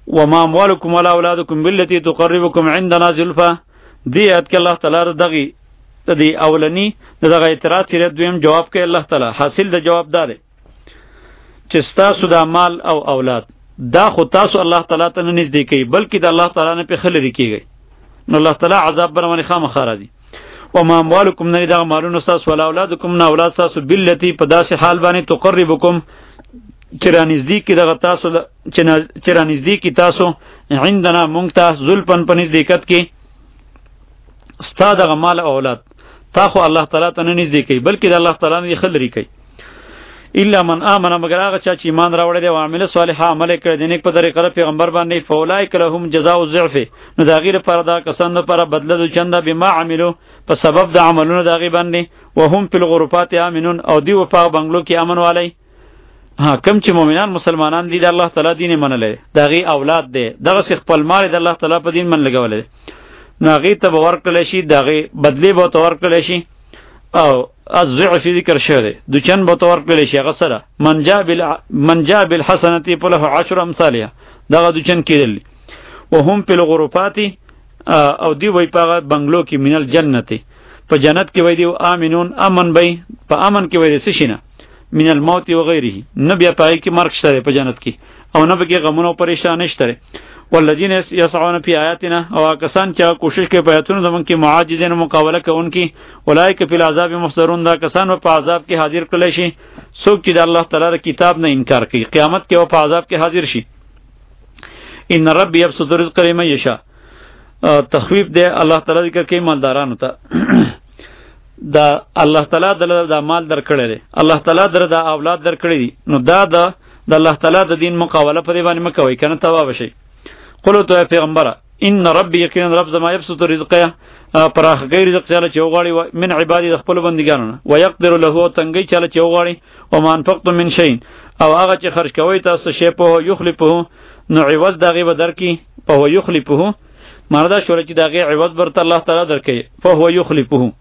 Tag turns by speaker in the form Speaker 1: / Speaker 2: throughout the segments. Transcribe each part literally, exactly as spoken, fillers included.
Speaker 1: وما اموالکم ولا اولادکم بالتي تقربکم عندنا زلفا. دی آیت کې الله تعالی دغه د دې اولنی دغه اعتراض کې دویم جواب کوي الله تعالی. حاصل د جواب دار چې تاسو د مال او اولاد دا خو تاسو الله تعالی ته نه نږدې کوي بلکې د الله تعالی نه په خلری کیږي، نو الله تعالی عذاب برمنه خامخا راځي. وما اموالکم نه دغه مالونه تاسو ولا اولادکم نه اولاد تاسو بالتي په داسې حال باندې تقربکم چې را نږدې کی دغه تاسو چې را نږدې کی تاسو عندنا مونږ ته زلفن په نزدېکت کې ستا دغه مال او اولاد تا خو الله تعالی ته نه نږدې کوي بلکې د الله تعالی نه خلری کوي. الا من آمن مگر هغه چا چې ایمان راوړی دی او عمل صالح عمل کړی دی نیک په طریقه پیغمبر باندې فاولئک لهم جزاء الضعف، نو دا غیر پر دا کسان لپاره بدله د چنده بما عملو په سبب د عملونو دا غي باندې وهم فی الغرفات امنون او دی په بنگلو کې امن والی. ها کم چې مؤمنان مسلمانان دي د الله تعالی دین منلې دا غي اولاد دی دغه خپل مال د الله تعالی په دین من لګولې نو غي ته ورکړل شي دا غي بدلی به ورکړل شي او الضعف ذکر شوی د چن به ورکړل شي هغه سره من جاء بال من جاء بالحسنه فله عشر امثالها دغه د چن کېدل وهم فی الغرفات او دی وای په بنگلو کې من الجنت په جنت کې وای دی امنون امن بی په امن کې وای دی شینه من الموت و غیره نه بیا پای کې مرګ شته په جنت کې او نه به کې غمونه او پریشان نشته. والذین یسعون فی آیاتنا او کسان چې کوشش کوي په آیاتونو زمون کې معاجزین مقابله کوونکي اولئک فی العذاب محضرون دا کسان په عذاب کې حاضر کړي شي څوک چې د الله تعالی کتاب نه انکار کوي قیامت کې او په عذاب کې حاضر شي. ان ربی یبسط الرزق لمن یشاء تخویف دی الله تعالی ذکر کوي مالدارانو ته دا الله تعالی دله دا مال درکړی دی الله تعالی در دا اولاد درکړی دي نو دا د الله تعالی د دین مقابله په دی باندې مکوئ کنه تبا بشي. قلو تو پیغمبره ان ربی یقینا رب زما یبسط الرزق پراخ غیر رزق چاله چوغاړي من عبادی د خپل بندګانو و یقدر له تنگی چاله چوغاړي او ما انفقتم من شیء او هغه چې خرج کوي تاسو شی په یخلفه نو عوض دغه به درکې په هو یخلفه مردا شول چې دغه عوض برته الله تعالی درکې په هو یخلفه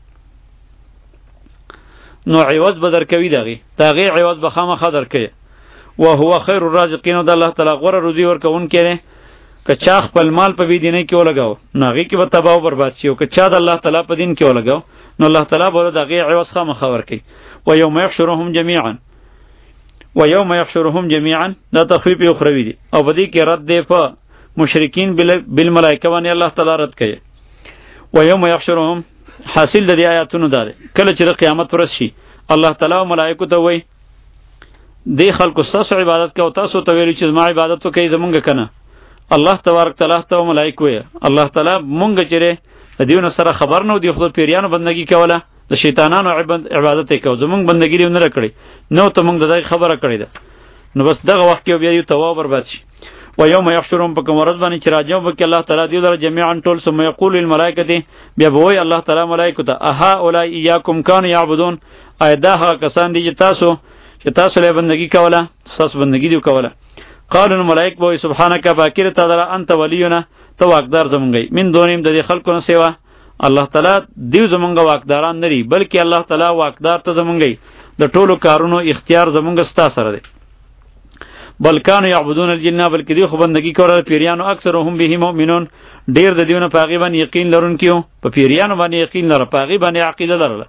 Speaker 1: نو عوض به درکوي دغه دغه عوض به خامخا درکې او هو خیر الرازقین د الله تعالی غره روزي ورکون کړي که چا خپل مال په دینه کې ولګاو نو هغه کې به تباہ او برباد شي او که چا د الله تعالی په دین کې ولګاو نو الله تعالی به دغه عوض خامخا ورکړي. و یوم یحشرهم جميعا و یوم یحشرهم جميعا دا تخفیف اخروی دی او بدی کې رد دی په مشرکین بالملائکه باندې الله تعالی رد کوي. و یوم یحشرهم حاصل د دې آیاتونو دا دی کله چې قیامت ورس شي الله تعالی او ملائکه ته وایي دی خلکو تاسو عبادت کوي تاسو ته ویل چې ما عبادت وکړئ زمونږ کنه الله تبارک تعالی ته ملائکه وایي الله تعالی مونږ چیرې د دیونه سره خبر نو دی خو پیریانو بندگی کوله د شیطانانو عبادت کوي زمونږ بندگی دی نه کړی نو ته مونږ دغه خبره کړی ده نو بس دغه وخت کې بیا یو تواب برباد شي. و یوم یحشرهم په کوم ورځ باندې چې راځو به کې الله تعالی دی در جميعا ټول سم یقول للملائکه بیا به وای الله تعالی ملائکه ته اها اولای یاکم کان یعبدون ایدا هغه کسان دي چې تاسو چې تاسو له بندگی کوله تاسو بندگی دی کوله قالوا الملائکه بو سبحانك باکر تعالی انت ولینا تو واقدار زمونږی من دونیم د خلکو نه سیوا الله تعالی دیو زمونږ واقداران نری بلکې الله تعالی واقدار ته زمونږی د ټولو کارونو اختیار زمونږ ستا سره دی. بل کانوا یعبدون الجن بلکې دی خو بندگی کوله پیریانو اکثرهم به مؤمنون ډیر د دیونه پاغي باندې یقین لرونکیو په پیریانو باندې یقین لره پاغي باندې عقیده لرله.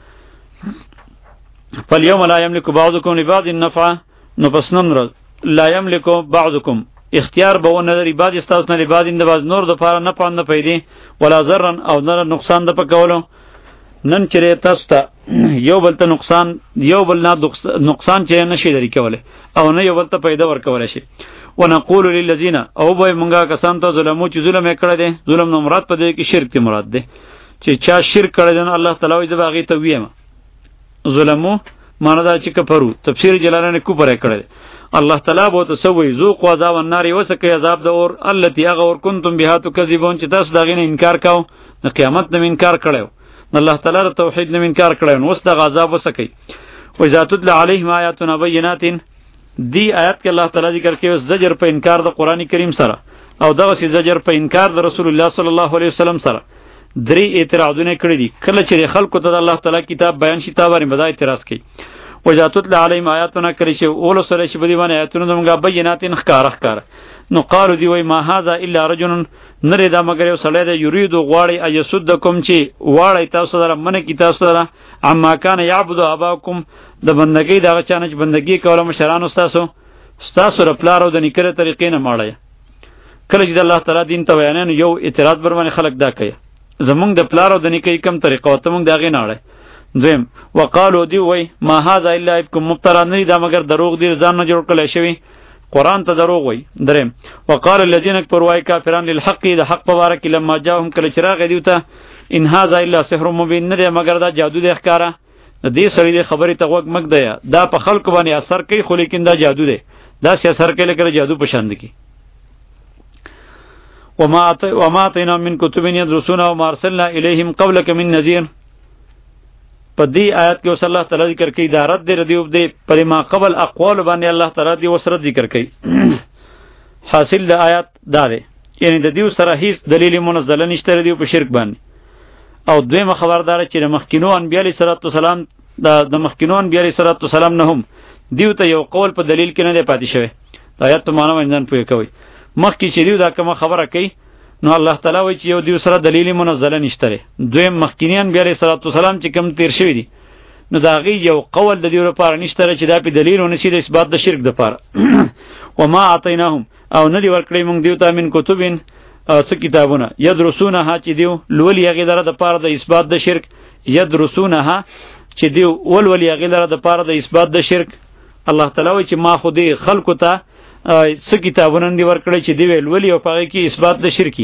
Speaker 1: فاليوم لا يملك بعضكم لبعض النفع نو پس نن ورځ لا یملک بعضکم اختیار به ونه لري بعض استاسو نه بعض اند بعض نور د پاره نه پاند پیدي ولا ضرر او نه نقصان د پکولو نن چره تاسو ته یو بل ته نقصان یو بل نه نقصان چې نشي لري کوله او نه یو بل ته پیدا ورکول شي. ونقول للذین او به مونږه کسان ته ظلمو چې ظلم کړه دي ظلم نو مراد پدې کې شرک ته مراد ده چې چا شرک کړه دي الله تعالی دې باغی ته ویم ظلمو معنی دا چې کفرو تفسیر جلالین کو پرې کړه الله تعالی بو ته سوې ذوق عذاب النار وسکه عذاب د اور التي اغور کنتم بها تکذبون چې تاسو دغه نه انکار کاو د قیامت نه انکار کړو الله تعالی د توحید نه انکار کړو وس د عذاب وسکه. و ذات علیهم آیاتنا بینات دی آیات کې الله تعالی ذکر کوي زجر په انکار د قران کریم سره او دغه سي زجر په انکار د رسول الله صلی الله علیه وسلم سره درې اعتراضونه کړی دي کله چې خلکو ته د الله تعالی کتاب بیان شي تا باندې بدای اعتراض کوي. وجاتت علیهم آیاتنا کلی چې اول سره چې بدی باندې آیاتونه زمونږه بینات ښکار ښکار نو قالو دی وای ما هاذا الا رجل نری دا مگر یو سړی دی یرید غواړي ایسدکم چې واړی تاسو سره من کی تاسو سره اما کان یعبد اباکم د بندګۍ دغه چانه چې بندګۍ کوله مشرانو تاسو تاسو رپلارو د نکره طریقې نه ماړی کله چې الله تعالی دین ته بیانین یو اعتراض بر باندې خلق دا کوي زمونږ د پلارو د نکۍ کم طریقه ته مونږ دغه نه اړه دویم وقالو دی وای ما هاذا الا ابکم مفترا نری دا مگر دروغ دی ځان نه جوړ کړی شوی قرآن ته دروغ وای دریم وقال الذين كفروا وای کافرون للحق د حق مبارک لما جاءهم کله چراغ دیوته ان هاذا الا سحر مبین نه مگر دا جادو دی ښکارا د دې سړي د خبرې ته وګ مګ دی دا په خلکو باندې اثر کوي خو لیکن دا جادو دی دا سی اثر کوي لکه جادو پشان کی وما وما اتینا من کتب یدرسون وما ارسلنا الیهم قبلک من نذیر په دې آیات کې وصلی الله تعالی ذکر کوي دا رد دی ردیوب دی پر ما قبل اقوال باندې الله تعالی دی وسره ذکر کوي حاصل د آیات دا دی یعنی د دیو سره هیڅ دلیل منزل نشته دی په شرک باندې او دویمه خبردار چې د مخکینو انبیاء علیه الصلاۃ والسلام د مخکینو انبیاء علیه الصلاۃ والسلام نه هم دیو ته یو قول په دلیل کې نه دی پاتې شوی د آیات ته معنی باندې پوهه کوي مخکې چې دیو دا کومه خبره کوي نو الله تعالی وایي چې یو دیو سره دلیل منزل نشته دویم مخکینی انبیاء علیه الصلاۃ والسلام چې کوم تیر شوی دي نو دا غي یو قول د دیو لپاره نشته چې دا په دلیل ونشي د اثبات د شرک لپاره وما اعطیناهم او ندی ورکړی موږ دیو ته من کتبین څه کتابونه یدرسونها چې دیو لولي هغه لره د پاره د اثبات د شرک یدرسونها چې دیو ولولي هغه لره د پاره د اثبات د شرک الله تعالی وایي چې ما خو دې خلکو ته څه کتابونه دی ورکړی چې دی ویل ولی او پاره کې اثبات د شرکی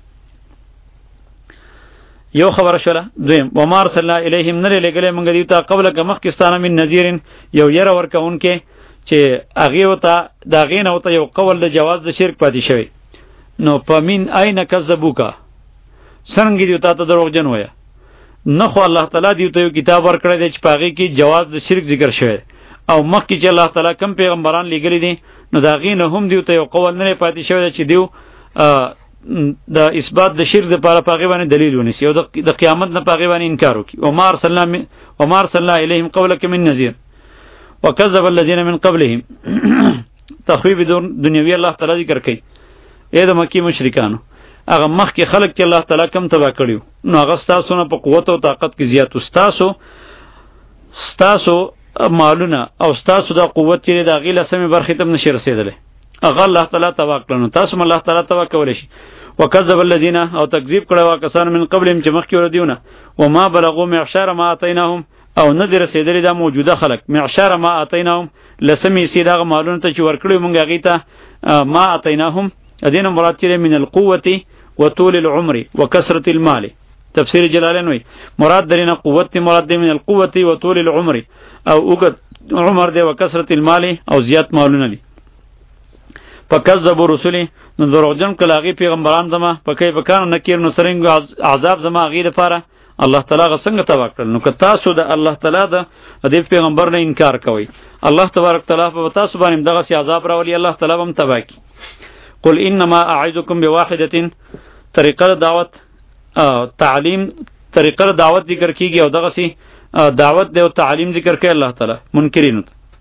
Speaker 1: یو خبر شوله دویم و ما ارسلنا الیهم نر لګلې مونږ دیو ته قبل ک مخکستانه من نذیر یو ير ورکون کې چې اغه وته دا غینه وته یو قول د جواز د شرک پاتې شوی نو پمین اين کذبوکا څنګه دیو ته دروغ جن ویا نه خو الله تعالی دیو ته یو کتاب ورکړی دی چې پاغي کې جواز د شرک ذکر شوی او مخکې چې الله تعالی کم پیغمبران لګلی دي نو دا غینه هم دیو ته یو قول نه پاتې شوی چې دیو د اثبات د شرک د پاره پاغي باندې دلیل ونیسي او د قیامت نه پاغي باندې انکار وکي او ما ارسلنا و ما ارسلنا الیهم قبلک من نذیر وکذب الذين من قبلهم تخویب دنیوی الله تعالی ذکر کوي اې د مکی مشرکانو هغه مخکې خلق چې الله تعالی کم تبا کړیو نو هغه ستاسو نه په قوت او طاقت کې زیات ستاسو ستاسو مالونه او ستاسو د قوت چې د غیله سمې برخې ته نشي رسیدلې هغه الله تعالی تبا کړنو تاسو الله تعالی تبا کولې شي وکذب الذين او تکذیب کړه کسان من قبلهم چې مخکې ور دیونه وما بلغوا معشار ما اتیناهم او نه در رسیدلې دا موجوده خلق معشار ما اتیناهم لسمی سیدغه مالونه ته چې ورکړو مونږ هغه ته ما اتیناهم ادینه مراد چې من القوه وطول العمر وكثرة المال تفسیر جلالین وی مراد درینه قوت مراد دی من القوه وطول العمر او وګت عمر دی وكثرة المال او زیات مالونه دي فکذبوا رسلی نو دروغجن کله هغه پیغمبران زما پکې پکانو نکیر نو سرنګ عذاب زما غیر لپاره الله تعالی څنګه تبا کړل نو که تاسو د الله تعالی د دې پیغمبر نه انکار کوئ الله تبارک تعالی په تاسو باندې دغه سي عذاب راولي الله تعالی هم تبا کی قل انما اعذکم بواحده طریقه دعوت تعلیم طریقه دعوت ذکر کیږي او دغه سي دعوت دی او تعلیم ذکر کوي الله تعالی منکرین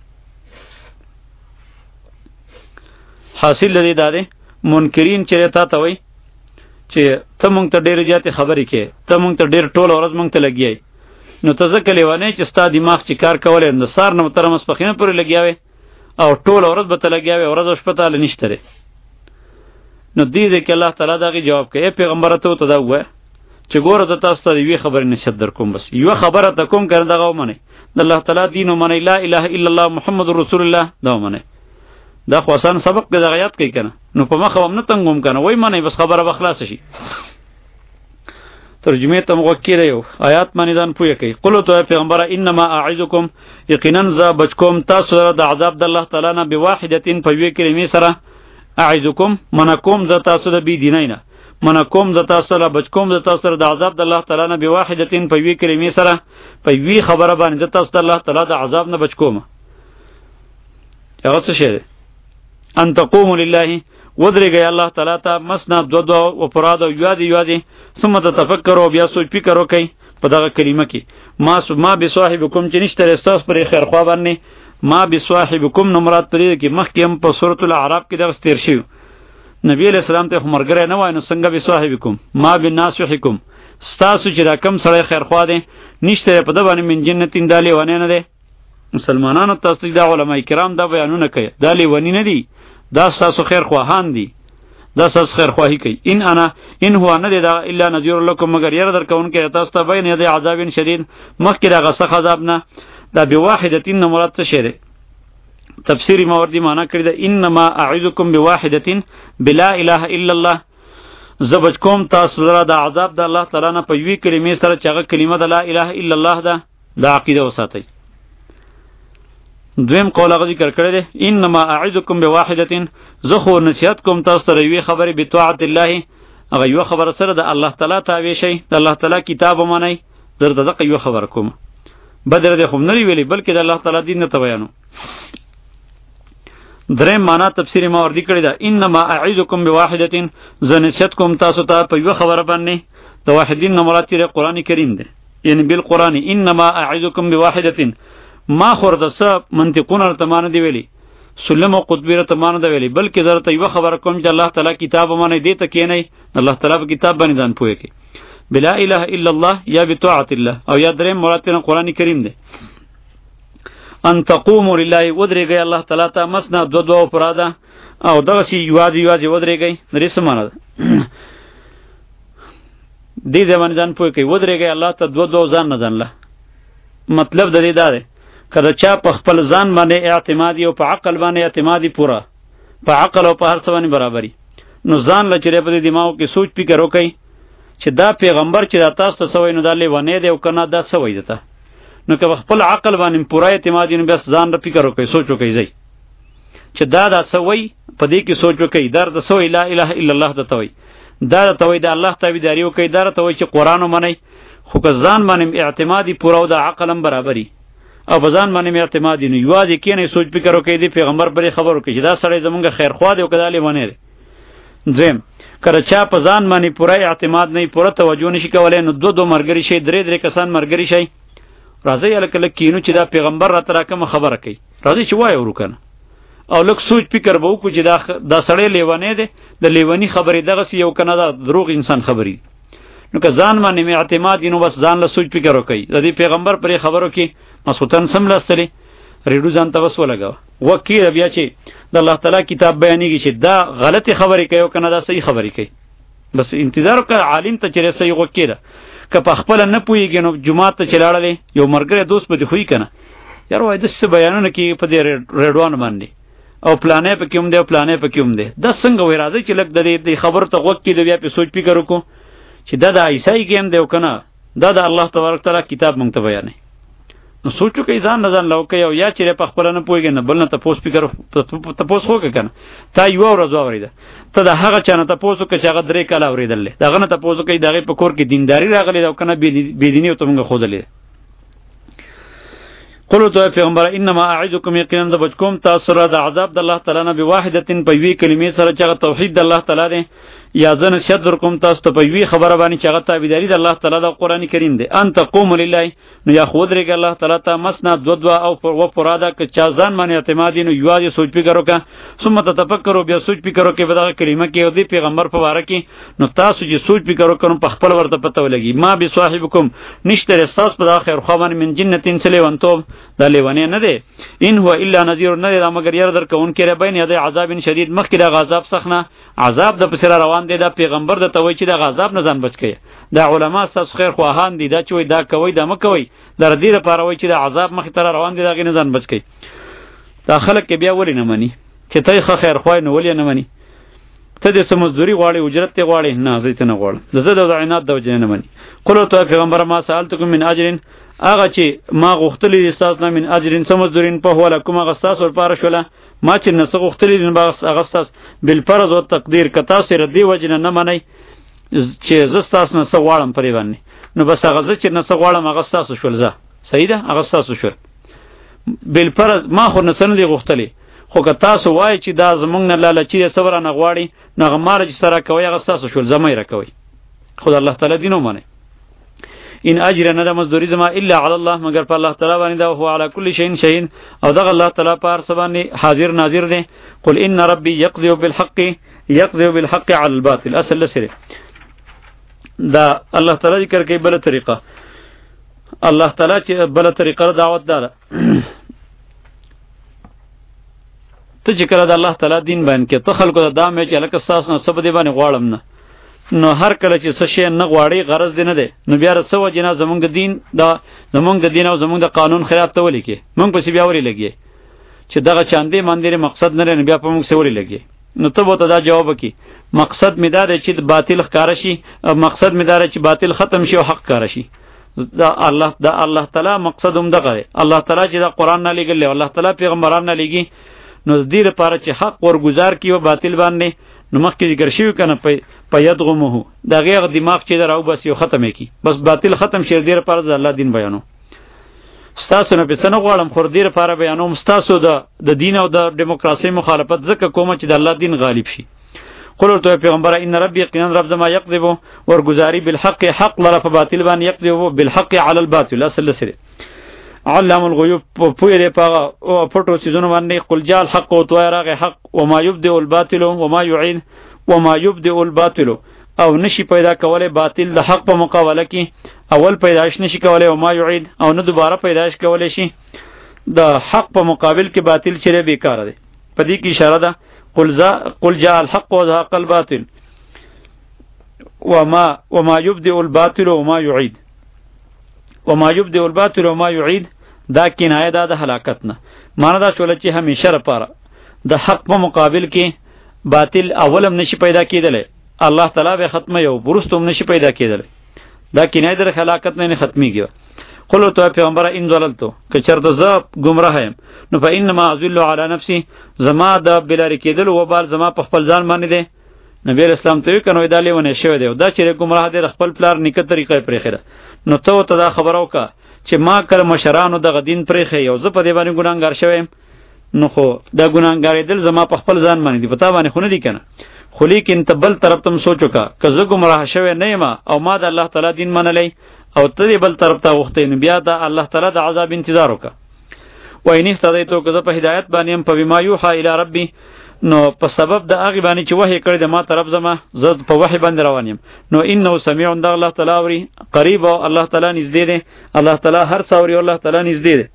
Speaker 1: حاصل لري دا دی منکرین چې تا ته وای چې ته مونږ ته ډېر زیات خبرې کې ته مونږ ته ډېر ټول ورځ مونږ ته لګیای نو ته ځکه لیوانې چې ستا دماغ چې کار کولای نو سار نه تر مسپخینه پورې لګیاوي او ټول ورځ به ته لګیاوي ورځ شپه ته نشته لري نو دې دې کې الله تعالی دغه جواب کوي پیغمبر ته ته دا وای چې ګوره ته تاسو ته یو خبرې نشد در کوم بس یو خبره ته کوم کړه دغه ومنه د الله تعالی دین ومنه لا اله الا الله محمد رسول الله دا ومنه دا خو آسان سبق د غیات کوي کنه نو په مخه هم نه تنګوم کنه وای منه بس خبره بخلاص شي ترجمه ته موکل یو آیات باندې ځان پوهه کوي قل تو پیغمبر انما اعذکم یقینا ز بچکم تاسو د عذاب د الله تعالی نه بواحدتین په وی کلمې سره اعذکم منکم ز تاسو د بی دینینا منکم ز تاسو له بچکم ز تاسو د عذاب د الله تعالی نه بواحدتین په وی کلمې سره په وی خبره باندې تاسو د الله تعالی د عذاب نه بچکوم هغه څه شه ان تقوموا لله ودرګي الله تعالی ته مسنا دو دو او فراد او یادي یادي ثم تفکروا بیا سوچ فکر وکي په دغه کلمه کې ما ما بصاحبکم چې نشته استاس پر خیر خوا باندې ما بصاحبکم نو مراد پرې کې مخکې هم په سورۃ الاعراف کې دغه تیر شي نبی علیہ السلام ته مرګره نه وای نو څنګه بصاحبکم ما بناسحکم ستاسو چې دا کم سړی خیر خوا دی نشته په د باندې من جنتین دالې ونه نه دی مسلمانانو تاسو د علماء کرام دا بیانونه کوي دالې ونی نه دی دا تاسو خیر خواهان دي دا تاسو خیر خواهی کوي ان انا ان هو نه دی دا الا نذیر لكم مگر ير در کون کې تاسو ته بین دی عذاب شدید مخکې دا غسخ عذاب نه دا بواحدتین مراد څه شری تفسیری ماوردی معنی کړی دا انما اعذکم بواحدتین بلا اله الا الله زبج کوم تاسو زرا د عذاب د الله تعالی نه په یوې کلمې سره چې هغه کلمه د لا اله الا الله ده دا عقیده وساتئ دویم قول هغه ذکر کړی دی انما اعذکم بواحدتین زه خو نصیحت کوم تاسو ته یوې خبرې بطاعت الله هغه یو خبره سره د الله تعالی تابع شئ د الله تعالی کتاب ومنئ درته دغه یو خبره کوم بدر دې خو نه ویلي بلکې د الله تعالی دین ته بیانو دریم معنا تفسیر ما وردی کړی دا انما اعذکم بواحدتین زه نصیحت کوم تاسو ته په یو خبره باندې د واحدین نه مراد یې قرآن کریم دی یعنی بالقرآن انما اعذکم بواحدتین ما خور د څه منطقونه ته مان دی ویلي سلم او قطبی ته مان دی ویلي بلکې زه ته یو خبره کوم چې الله تعالی کتاب باندې دی ته کینی الله تعالی په کتاب باندې ځان پوهه کی بلا اله الا الله یا بطاعت الله او یا دریم مراد یې قرآن کریم دی ان تقوموا لله ودرېږئ الله تعالی ته مسنا دو دو پراده او دغه شی یوازې یوازې ودرېږئ درې سمانه ده دې ځمن ځان پوه کوي ودرېږئ الله ته دو دو ځان نه ځانله مطلب د دې دا دی کله چا په خپل ځان باندې اعتمادي او په عقل باندې اعتمادي پوره په عقل او په هر څه باندې برابري نو ځان لچره په دماغ کې سوچ فکر وکړي چې دا پیغمبر چې دا تاسو ته سوي نو دا لیوانه دی او کنه دا سوي ده نو که خپل عقل باندې پوره اعتماد نه بس ځان را فکر وکړي سوچ وکړي ځي چې دا دا سوي په دې کې سوچ وکړي دا د سوي لا اله الا الله ته توي دا ته وي د الله تابعداري وکړي دا ته وي چې قران ومني خو که ځان باندې اعتمادي پوره او د عقل هم برابري او بزان باندې اعتمادي نه یوازې کینې سوچ فکر وکړي دی پیغمبر پرې خبر وکړي چې دا سړی زمونږ خیر خوا دی او کداله ونه دی دریم کله چا په ځان باندې پوره اعتماد نه پوره توجه نشي کولای نو دو دو مرګري شي درې درې کسان مرګري شي راځي الکه لکینو چې دا پیغمبر را تراکمه خبره کوي راځي چې وای ورکنه او لک سوچ فکر به وکړي چې دا دا سړی لیوانه دی د لیونی خبرې دغه یو کنه دا دروغ انسان خبري نو که ځان باندې اعتماد نو بس ځان له سوچ فکر وکړي د دې پیغمبر پرې خبرو کې مسعودن سم لاستلې ریډو ځان ته وسو لګاو وکیل بیا چې د الله تعالی کتاب بیانېږي چې دا غلطي خبرې کوي او کنه دا صحیح خبرې کوي بس انتظار وکړه عالم ته چې صحیح وکیل که په خپل نه پويږي نو جمعه ته چلاړلې یو مرګره دوست به خوې کنه یار وای د څه بیانونه کې په دې ریډوان باندې او پلانې په کوم دی او پلانې په کوم دی د څنګه وای راځي چې لک د دې خبر ته وکیل بیا په سوچ فکر وکړو چې دا د عیسی ګیم دی او کنه دا د الله تبارک تعالی کتاب مونږ ته بیانې نو سوچو کې ځان نه ځان لو کوي او یا چې په خپل نه پويږي نه بل نه ته پوس فکر ته پوس خو کنه تا یو ورځ اوریده ته د هغه چانه ته پوسو کې چې هغه درې کاله اوریدل دغه نه ته پوسو کې دغه په کور کې دینداری راغلی دا کنه بی دیني او ته مونږ خودلې قولو ته پیغمبر انما اعذکم یقینا ذبکم تاسو را د عذاب د الله تعالی نه بواحدتین په وی کلمې سره چې توحید د الله تعالی دی یا زن شدر کوم تاسو ته په وی خبره باندې چې هغه تابعداري د الله تعالی د قران کریم دی ان تقوم لله نو یا خود رګ الله تعالی ته مسنا دو دو او و پراده ک چا ځان باندې اعتماد نو یوازې سوچ فکر وکړه ثم تفکروا بیا سوچ فکر وکړه په دغه کلمه کې او دی پیغمبر په واره کې نو تاسو چې سوچ فکر وکړو په خپل ورته پته ولګي ما به صاحبکم نشته رساس په اخر خو باندې من جنتین سلیوانتو د لیونه نه دی ان هو الا نذیر نه دی مگر ير در کون کې بین یده عذاب شدید مخکې د غضب سخنه عذاب د پسره روان دی دا پیغمبر د توي چې د غضب نه ځان بچ کړي دا علما تاسو خیر خواهان دي دا چې وای دا کوي دا مکوي در دې لپاره وای چې د عذاب مخ تر روان دي دا غي نه ځان بچ کړي دا خلک بیا ولې نه مني چې ته خیر خوای نه ولې نه مني ته د سمزدوري غواړي اجرت ته غواړي نه زیت نه غواړي د زړه د عینات د وجه نه مني قولو ته پیغمبر ما سالتکم من اجرین هغه چې ما غوښتلی استاد نه من اجرین سمزدورین په هوله کوم غساس ور پاره شوله ما چې نس غوښتلی نه باغ اغستاس بل فرض او تقدیر کتا سره دی وجه نه مني چې زستاس نه سغواړم پرې باندې نو بس هغه چې نه سغواړم اغستاس شول زه صحیح ده اغستاس شول بل فرض ما خو نه سن دی غوښتلی خو که تاسو وای چې دا زمونږ نه لاله چې صبر نه غواړي نه غمار چې سره کوي هغه تاسو شول زمای را کوي خدای الله تعالی دینو مانه ان اجر نه د مزدوری زما الا علی الله مگر په الله تعالی باندې دا هو علی کل شیء شهید او دغه الله تعالی پر سبحانه حاضر ناظر دی. قل ان ربی یقضی بالحق یقضی بالحق علی الباطل اصل لسره دا الله تعالی ذکر کوي بل طریقه الله تعالی چې بل طریقه دعوت دار ته چې کله د الله تعالی دین باندې کې ته خلکو ته دا مې چې لکه ساس نه سبد باندې غواړم نه نو هر کله چې څه شی نه غواړي غرض دی نه دی نو بیا رسو جنا زمونږ د دین دا زمونږ د دین او زمونږ د قانون خلاف ته ولي کې مونږ پسې بیا وري لګي چې دغه چاندې مندره مقصد نه لري بیا په مونږ سره ولي لګي نو ته به ته دا جواب وکي مقصد می دا دی چې باطل ښکار شي مقصد می دا دی چې باطل ختم شي او حق ښکار شي دا الله دا الله تعالی مقصد هم دغه دی الله تعالی چې دا قران نه لګل الله تعالی پیغمبران نه لګي نو د دې لپاره چې حق ورګزار کیو باطل باندې نو مخکې ذکر شوی کنه په یدغمه دا غیر دماغ چې دراو بس یو ختمه کی بس باطل ختم شي دې لپاره د الله دین بیانو ستاسو نه پسنه غواړم خور دې لپاره بیانوم ستاسو د د دین او د دیموکراسي مخالفت ځکه کوم چې د الله دین غالب شي. قل ورته پیغمبر ان ربی یقینا رب زما یقذب ورگزاری بالحق حق لره په باطل باندې یقذب بالحق علی الباطل اصل سره علام الغیوب پوی دی پاغه او پټو سيزونه باندې قل جاء الحق او تو راغه حق وما يبدئ الباطل وما يعيد وما يبدئ الباطل او نشي پیدا کوله باطل د حق په مقابله کې اول پیدائش نشي کوله او ما يعيد او نه دوباره پیدائش کوله شي د حق په مقابل کې باطل چره بیکار دی په دې کې اشاره ده قل ذا قل جاء الحق وذاق الباطل وما وما يبدئ الباطل وما يعيد وما يبدئ الباطل وما يعيد دا کنایه ده د هلاکت نه معنی دا شول چې همیشه لپاره د حق په مقابل کې باطل اولم نشي پیدا کېدل الله تعالی به ختمه یو برستم نشي پیدا کېدل دا کنایه د هلاکت نه ختميږي. قل تو پیغمبر ان ذللتو که چرته ز گمراه هم نو فانما ذل على نفسي زما د بلاری کېدل و بال زما په خپل ځان باندې ده نبی اسلام ته کنه دا لیونه شوی دی دا چې گمراه دی خپل پلار نیکه طریقې پرې خره نو ته ته دا خبرو کا چې ما کړ مشرانو د غدین پرې خې یو زه په دې باندې ګناګار شوم نو خو دا ګناګارې دل زما په خپل ځان باندې دی پتا باندې خو نه دی کنه خو لیکن ته بل طرف تم سوچو کا که زه گمراه شوی نه ما او ما د الله تعالی دین منلې او ته بل طرف ته وختې نه بیا دا الله تعالی د عذاب انتظار وکا و ان استدیتو که زه په هدایت باندې هم په بما یوحى الی ربی نو په سبب د هغه باندې چې وحی کړی د ما طرف زما زه په وحی باندې روان یم نو انه سمیع د الله تعالی اوري قریب او الله تعالی نږدې دی الله تعالی هر څه اوري الله تعالی نږدې دی.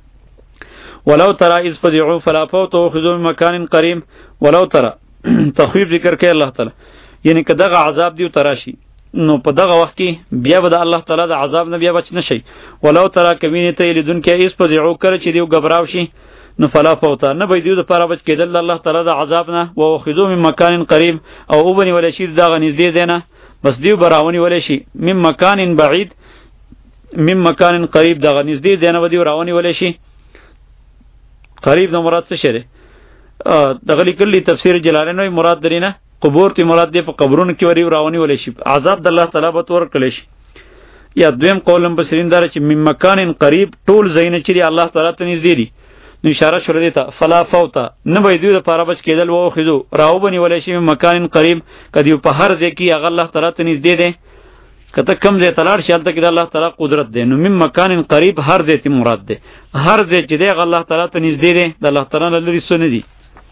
Speaker 1: ولو ترى اذ فزعوا فلا فوتوا خذوا من مكان قريب ولو ترى تخویف ذکر کوي الله تعالی یعنی که دغه عذاب دی تراشی نو په دغه وخت کې بیا به د الله تعالی د عذاب نه بیا بچ نشي. ولو ترى کمینه ته لیدون کې اذ فزعوا کړ چې دیو غبراو شي نو فلا فوتا نه به دیو د پاره بچ کېدل الله تعالی د عذاب نه او خذو من مکان قریب او وبني ولا شي دغه نږدې زینه بس دیو براونی ولا شي من مکان بعید من مکان قریب دغه نږدې زینه ودی راونی ولا شي قریب نو مراد څه شری دغه لیکلی تفسیر جلالین مراد درینه قبور تی مراد دی په قبرونو کې وری راونی ولا شي عذاب د الله تعالی به تور کړي شي. یا دویم قولم بسرین دار چې من مکان قریب ټول زینه چې الله تعالی ته نږدې دي نو اشاره شروع دیتا فلا فوتا نه به دوی د پاره بچ کېدل وو خذو راو بنی ولې شي مکان قریب کدی په هر ځای کې هغه الله تعالی ته نږدې دی کته کم ځای تلار شالته کې د الله تعالی قدرت دی نو من مکان قریب هر ځای ته مراد دی هر ځای چې دی الله تعالی ته نږدې دی د الله تعالی لري سونه دی.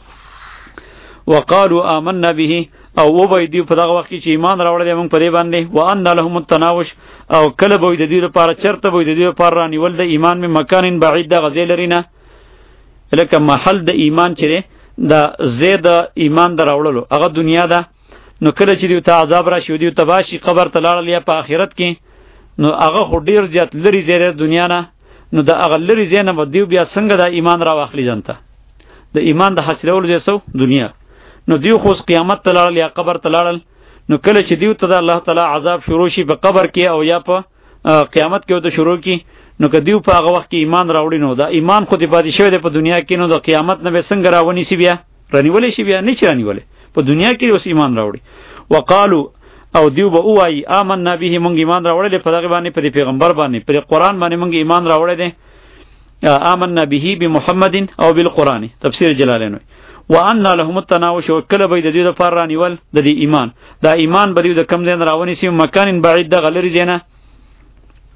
Speaker 1: وقالوا آمنا به او و به دی په دغه وخت کې چې ایمان راوړل موږ په دې باندې وان لهم التناوش او کله به د دې لپاره چرته به د دې لپاره رانیول د ایمان می مکان بعید د غزې لرینه لکه محل د ایمان چره د زید ایمان دراوړلو هغه دنیا ده نو کله چې دی ته عذاب را شو دی ته باشي قبر ته لاړل یا په آخرت کې نو هغه خو ډیر زیات لري زیره دنیا نه نو د هغه لري زینه به دی بیا څنګه د ایمان را واخلي ځنته د ایمان د حاصلولو زیسو دنیا نو دیو خو قیامت ته لاړل یا قبر ته لاړل نو کله چې دیو ته د الله تعالی عذاب شروع شي په قبر کې او یا په قیامت کې ته شروع کی نو که دیو په هغه وخت کې ایمان راوړي نو دا ایمان خو دې پاتې شوی دی په دنیا کې نو د قیامت نه به څنګه راونی سی بیا رانیولې شي بیا نه چ رانیولې په دنیا کې اوس ایمان راوړي. وقالو او دیو به وای آمنا به مونږ ایمان راوړل په دغه باندې په پیغمبر باندې په قرآن باندې مونږ ایمان راوړل دي آمنا به بمحمد او بالقرآن تفسیر جلالین وان لهم التناوش وکله به د دې لپاره رانیول د دې ایمان دا ایمان به د کم ځای راونی سی مکان بعید د غلری زینه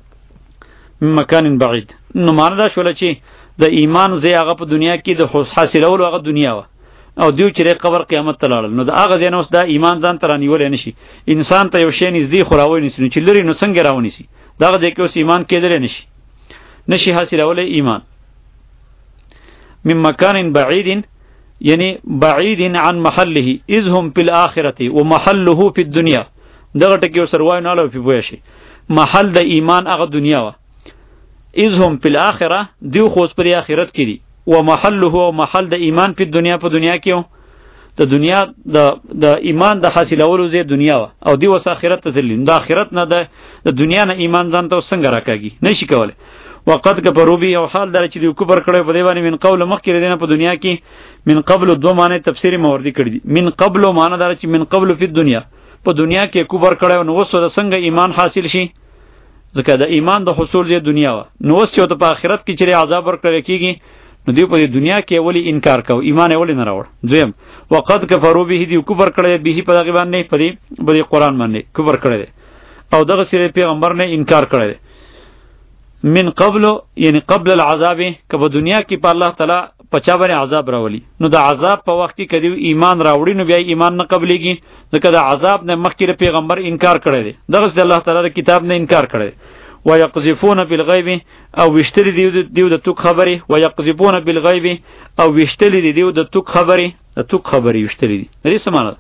Speaker 1: من مکان بعید. نو معنا دا شول چې د ایمان زی هغه په دنیا کې د حاصلولو هغه دنیا و او دیو چې قبر قیامت ته لاړل. نو د هغه ځای نه اوس دا ایمان ځان ته رانیولی نشي. انسان ته یو شی نږدې خو راوی نسي، نو چې لرې نو څنګه راونیسي؟ دغه ځای کې اوس ایمان کېدلی نشي، نشي حاصلولی ایمان. من مکان بعید یعنی بعید عن محله اذ هم فی الاخرة ومحله فی الدنیا. دغه ټکی سره وای نه لو په پوه شي. محل د ایمان هغه دنیا و. اذ هم فی الاخرة دیو خو پر آخرت کې دي، ومحله او محل د ایمان په دنیا په دنیا کې و. د دنیا د د ایمان د حاصلولو زی دنیا و او دی وس آخرت ته ځلین. د آخرت نه د دنیا نه ایمان ځان ته څنګه راکاږي؟ نشي کولای. وقد کفروا به او حال در چې دی کفر کړي په دی باندې من قبل مخکې دینه په دنیا کې. من قبل دو معنی تفسیر موردی کړی دي. من قبل معنی در چې من قبل فی الدنیا، په دنیا کې کفر کړي نو وسو د څنګه ایمان حاصل شي؟ ځکه د ایمان د حصول زی دنیا و. نو وسو ته په آخرت کې چې عذاب ورکړي کیږي، نو دی په دنیا کې ولی انکار کو، ایمان ولی نه راوړ. دویم وقد کفروا به دی کفر کړي به په دغه باندې په دې په قرآن باندې کفر کړي او دغه سره پیغمبر نه انکار کړي. من قبل یعنی قبل العذاب که په دنیا کې په الله تعالی پچا باندې عذاب راولي، نو د عذاب په وخت کې کدی ایمان راوړي نو بیا ایمان نه قبليږي، ځکه د عذاب نه مخکې پیغمبر انکار کړی دی، دغه د الله تعالی کتاب نه انکار کړی. ويقذفون بالغیب او وشتری دیو دیو د توک خبري، ويقذفون بالغیب او وشتری دیو د توک خبري، د توک خبري وشتری دی. دې سمانه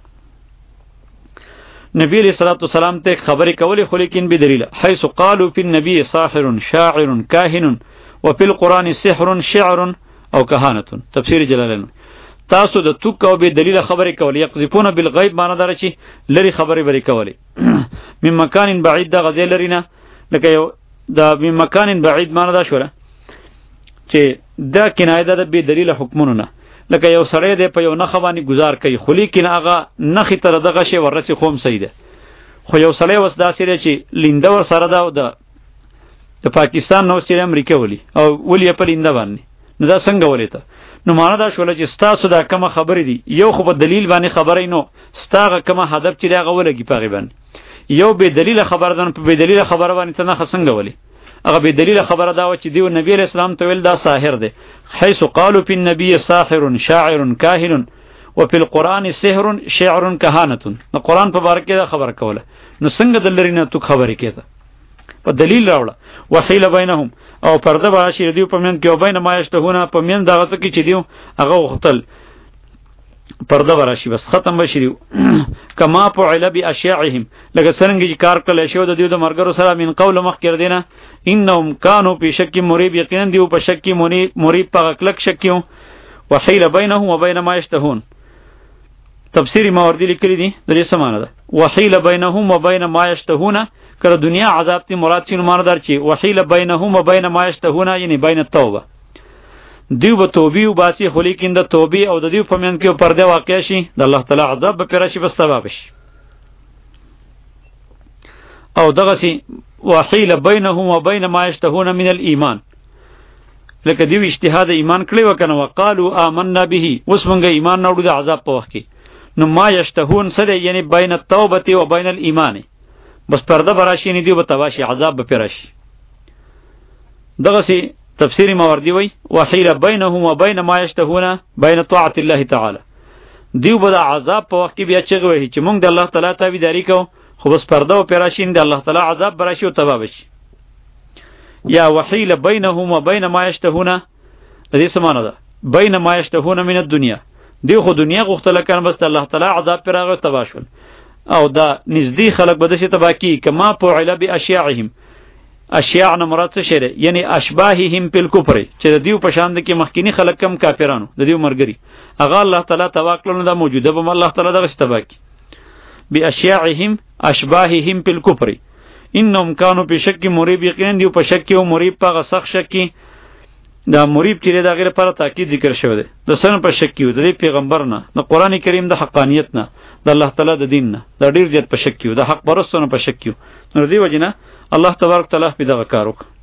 Speaker 1: نبی علیہ الصلوۃ والسلام ته خبرې کولې خو لیکن به دلیل، حيث قالوا في النبي ساحر شاعر كاهن وفي القرآن سحر شعر او کهانه. تفسیر جلالین تاسو د توک او به دلیل خبرې کولې. یقذفون بالغیب معنی دار چې لری خبرې بری کولې. من مکان بعید د غزل لرینه، لکه یو د من مکان بعید معنی دا شوره چې دا کنایه ده به دلیل حکمونه نه، لکه یو سړی دی په یو نخ باندې گزار کوي خو لیکن هغه نخې تر دغه شی ورسې خوم صحیح ده. خو یو سړی وس داسې دی چې لینده ور سره ده او د د پاکستان نو چې امریکا ولی او ولی په لینده باندې، نو دا څنګه ولی ته؟ نو معنا دا شوله چې ستاسو دا کومه خبرې دي، یو خو په دلیل باندې خبرې نو ستاغه کومه هدف چې هغه ولګي پاغي باندې، یو به دلیل خبر دن په به دلیل خبر باندې ته نه څنګه ولی؟ هغه به دلیل خبره دا و چې دیو نبی علیہ السلام ته ویل دا ساحر دی، حيث قالوا في النبي ساحر شاعر كاهن وفي القرآن سحر شعر كهانه. نو قرآن په باره کې دا خبره کوله، نو څنګه دلرینه تو خبرې کېته؟ په دلیل راوړه. وحیل بینهم او پرده به شي دیو په من کې او بین ما یشتهونه په من دغه څه کې چې دیو هغه وختل پرده ورشي بس ختم بشریو. کما فعل باشیاعهم لکه څنګه چې کار کړل شو د دیو د مرګرو سره من قول مخ کړ دینه انهم كانوا في شك مريب، یقینا دیو په شک مريب په کلک شکیو. وحیل بینهم وبین ما یشتهون تفسیری ماوردی لیکلی دي د دې سمانه ده. وحیل بینهم وبین ما یشتهون کړه دنیا عذاب تی مراد چین معنی در چی وحیل بینهم وبین ما یشتهون یعنی بین التوبه دیو به توبې او باسي خو لیکن د توبې او د دیو په من کې پرده واقع شي د الله تعالی عذاب به پرشي بس سبب شي. او دغه سي وحیل بینهم وبین ما یشتهون من الايمان، لکه دیو اجتهاد ایمان کړی وکنه وقالو آمنا به اوس مونږ ایمان نوړو د عذاب په وخت کې. نو ما یشتهون سره یعنی بین التوبه و بین الايمان بس پرده براشي نه دیو به تباشي عذاب به پرشي. دغه سي تفسیری ماوردی وی وحیل بینهم و بین ما یشتهون بین طاعت الله تعالی. دیو به د عذاب په وخت کې بیا چغه وی چې مونږ د الله تعالی تابعداري کوو خو بس پرده او پراشین د الله تعالی عذاب براشي او تباه بشي. یا وحیل بینهم و بین ما یشتهون دې سمانه ده بین ما یشتهون من الدنیا، دیو خو دنیا غوښتل کړه بس د الله تعالی عذاب پر هغه تباه شول. او دا نږدې خلق به دې تباه کی کما فعل باشیاعهم. اشیاء نه مراد څه شی دی؟ یعنی اشباههم بالکفر چې د دیو په شان کې مخکینی خلق کم کافرانو د دیو مرګري هغه الله تعالی تواکلونه دا موجوده به الله تعالی دغه استباکی باشیاعهم اشباههم بالکفر انهم كانوا بشک مریب، یقینا دیو په شک او مریب په غسخ شک دا مریب چې دا غیر پر تاکید ذکر شوی دی د سن په شک یو د پیغمبر نه د قران کریم د حقانیت نه د الله تعالی د دین نه د ډیر زیات په شک یو د حق پرستونو په شک یو. نو دی وجنه الله تبارک تعالی په دغه کار وکړ.